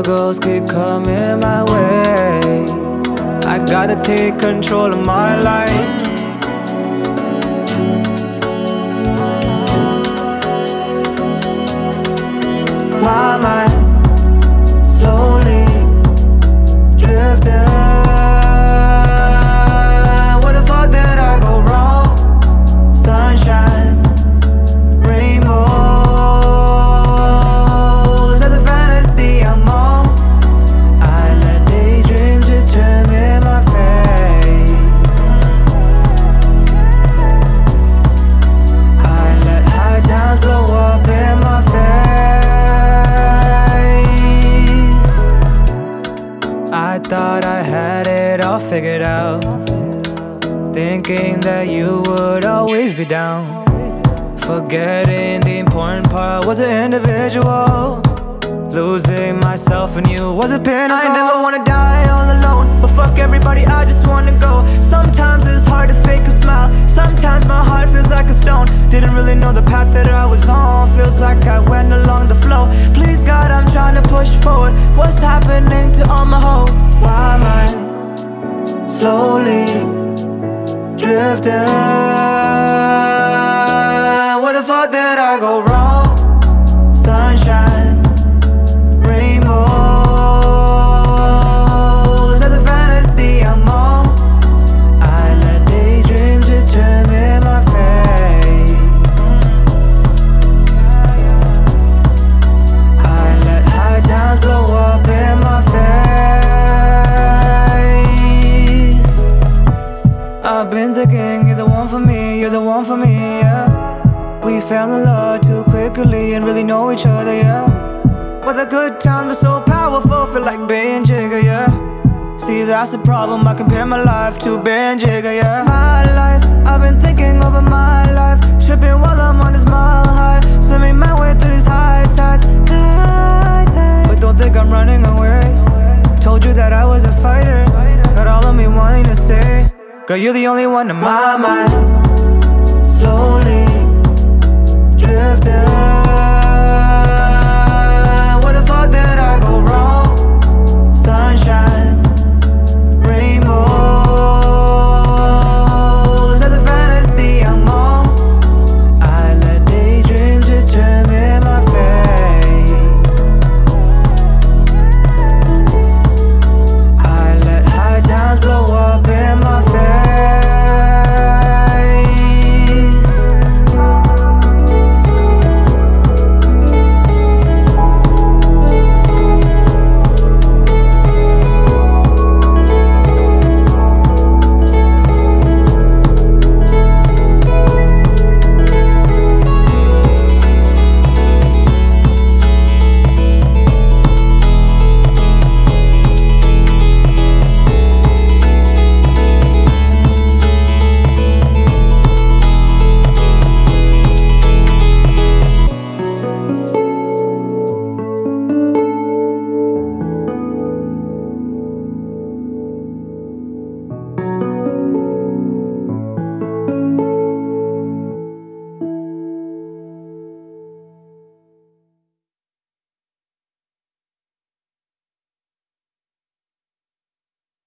Struggles keep coming my way. I gotta take control of my life. My mind slowly drifting. Where the fuck did I go wrong? Sunshines, rainbows. That's a fantasy I'm on. I let daydreams determine my fate. I let high times blow up in my face. I thought I had it all figured out, thinking that you would always be down. Forgetting the important part was an individual. Losing myself in you was a pinnacle. I never wanna die all alone, but fuck everybody, I just wanna go. Sometimes it's hard to fake a smile, sometimes my heart feels like a stone. Didn't really know the path that I was on, feels like I went along the flow. Please God, I'm trying to push forward. What's happening to all my hope? Why am I slowly drifting? Where the fuck did I go wrong? Sunshines, rainbows. That's a fantasy I'm on. I let daydreams determine my fate. I let high times blow up in my face. I've been thinking you're the one for me, you're the one for me, yeah. We fell in love too quickly and really know each other, yeah. But the good times were so powerful, feel like being Jigga, yeah. See, that's the problem, I compare my life to being Jigga, yeah. My life, I've been thinking over my life, tripping while I'm on this mile high, swimming my way through these high tides, But don't think I'm running away. Told you that I was a fighter, got all of me wanting to say, girl, you're the only one in my mind. Slow